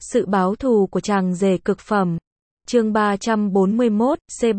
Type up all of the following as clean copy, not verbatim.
Sự báo thù của chàng rể cực phẩm. Chương 341,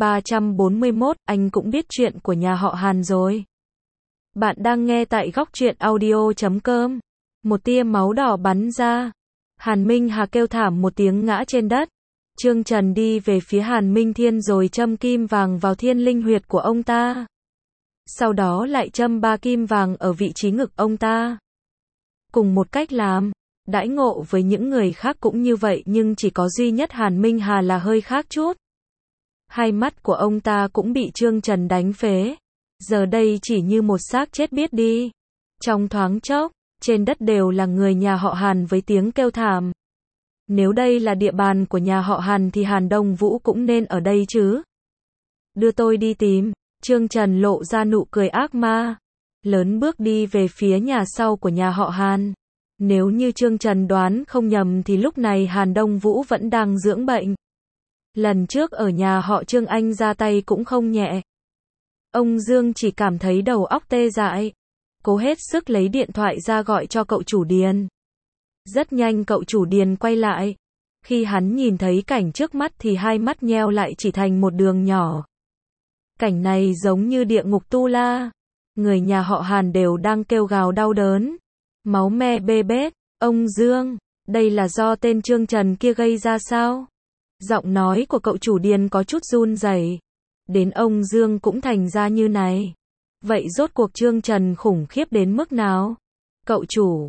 C341, anh cũng biết chuyện của nhà họ Hàn rồi. Bạn đang nghe tại góc truyện audio.com. Một tia máu đỏ bắn ra. Hàn Minh Hà kêu thảm một tiếng ngã trên đất. Trương Trần đi về phía Hàn Minh Thiên rồi châm kim vàng vào thiên linh huyệt của ông ta. Sau đó lại châm 3 kim vàng ở vị trí ngực ông ta. Cùng một cách làm, đãi ngộ với những người khác cũng như vậy nhưng chỉ có duy nhất Hàn Minh Hà là hơi khác chút. Hai mắt của ông ta cũng bị Trương Trần đánh phế. Giờ đây chỉ như một xác chết biết đi. Trong thoáng chốc, trên đất đều là người nhà họ Hàn với tiếng kêu thảm. Nếu đây là địa bàn của nhà họ Hàn thì Hàn Đông Vũ cũng nên ở đây chứ. Đưa tôi đi tìm. Trương Trần lộ ra nụ cười ác ma. Lớn bước đi về phía nhà sau của nhà họ Hàn. Nếu như Trương Trần đoán không nhầm thì lúc này Hàn Đông Vũ vẫn đang dưỡng bệnh. Lần trước ở nhà họ Trương anh ra tay cũng không nhẹ. Ông Dương chỉ cảm thấy đầu óc tê dại. Cố hết sức lấy điện thoại ra gọi cho cậu chủ Điền. Rất nhanh cậu chủ Điền quay lại. Khi hắn nhìn thấy cảnh trước mắt thì hai mắt nheo lại chỉ thành một đường nhỏ. Cảnh này giống như địa ngục Tu La. Người nhà họ Hàn đều đang kêu gào đau đớn. Máu me bê bết. Ông Dương, đây là do tên Trương Trần kia gây ra sao? Giọng nói của cậu chủ Điền có chút run rẩy. Đến ông Dương cũng thành ra như này. Vậy rốt cuộc Trương Trần khủng khiếp đến mức nào? Cậu chủ,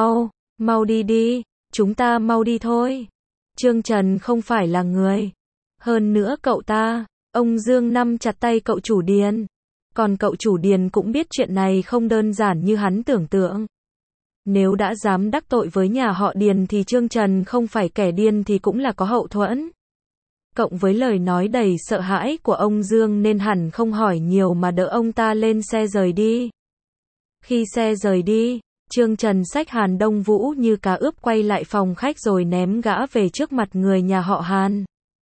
mau đi đi, chúng ta mau đi thôi. Trương Trần không phải là người. Hơn nữa cậu ta, ông Dương nắm chặt tay cậu chủ Điền. Còn cậu chủ Điền cũng biết chuyện này không đơn giản như hắn tưởng tượng. Nếu đã dám đắc tội với nhà họ Điền thì Trương Trần không phải kẻ điên thì cũng là có hậu thuẫn. Cộng với lời nói đầy sợ hãi của ông Dương nên hẳn không hỏi nhiều mà đỡ ông ta lên xe rời đi. Khi xe rời đi, Trương Trần xách Hàn Đông Vũ như cá ướp quay lại phòng khách rồi ném gã về trước mặt người nhà họ Hàn.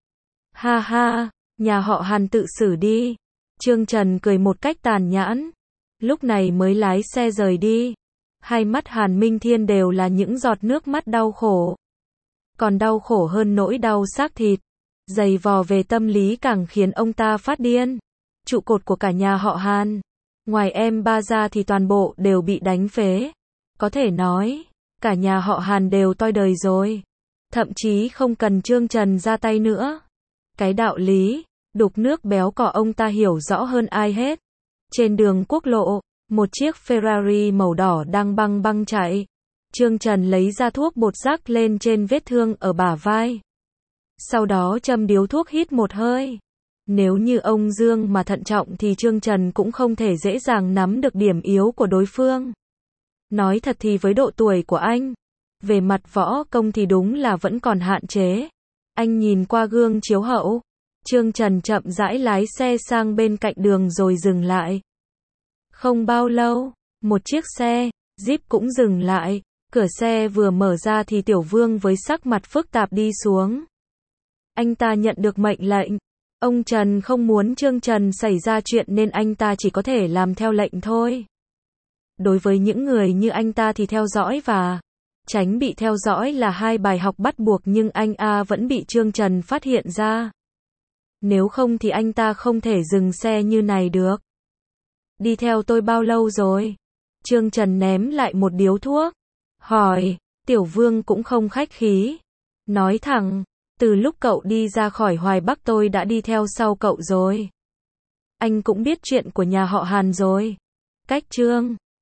Ha ha, nhà họ Hàn tự xử đi. Trương Trần cười một cách tàn nhẫn. Lúc này mới lái xe rời đi. Hai mắt Hàn Minh Thiên đều là những giọt nước mắt đau khổ. Còn đau khổ hơn nỗi đau xác thịt. Giày vò về tâm lý càng khiến ông ta phát điên. Trụ cột của cả nhà họ Hàn. Ngoài em ba ra thì toàn bộ đều bị đánh phế. Có thể nói, cả nhà họ Hàn đều toi đời rồi. Thậm chí không cần Trương Trần ra tay nữa. Cái đạo lý, đục nước béo cò ông ta hiểu rõ hơn ai hết. Trên đường quốc lộ, một chiếc Ferrari màu đỏ đang băng chạy. Trương Trần lấy ra thuốc bột rắc lên trên vết thương ở bả vai. Sau đó châm điếu thuốc hít một hơi. Nếu như ông Dương mà thận trọng thì Trương Trần cũng không thể dễ dàng nắm được điểm yếu của đối phương. Nói thật thì với độ tuổi của anh, về mặt võ công thì đúng là vẫn còn hạn chế. Anh nhìn qua gương chiếu hậu. Trương Trần chậm rãi lái xe sang bên cạnh đường rồi dừng lại. Không bao lâu, một chiếc xe Jeep cũng dừng lại. Cửa xe vừa mở ra thì Tiểu Vương với sắc mặt phức tạp đi xuống. Anh ta nhận được mệnh lệnh. Ông Trần không muốn Trương Trần xảy ra chuyện nên anh ta chỉ có thể làm theo lệnh thôi. Đối với những người như anh ta thì theo dõi và tránh bị theo dõi là hai bài học bắt buộc nhưng anh vẫn bị Trương Trần phát hiện ra. Nếu không thì anh ta không thể dừng xe như này được. Đi theo tôi bao lâu rồi? Trương Trần ném lại một điếu thuốc. Hỏi, Tiểu Vương cũng không khách khí. Nói thẳng, từ lúc cậu đi ra khỏi Hoài Bắc tôi đã đi theo sau cậu rồi. Anh cũng biết chuyện của nhà họ Hàn rồi. Cách Trương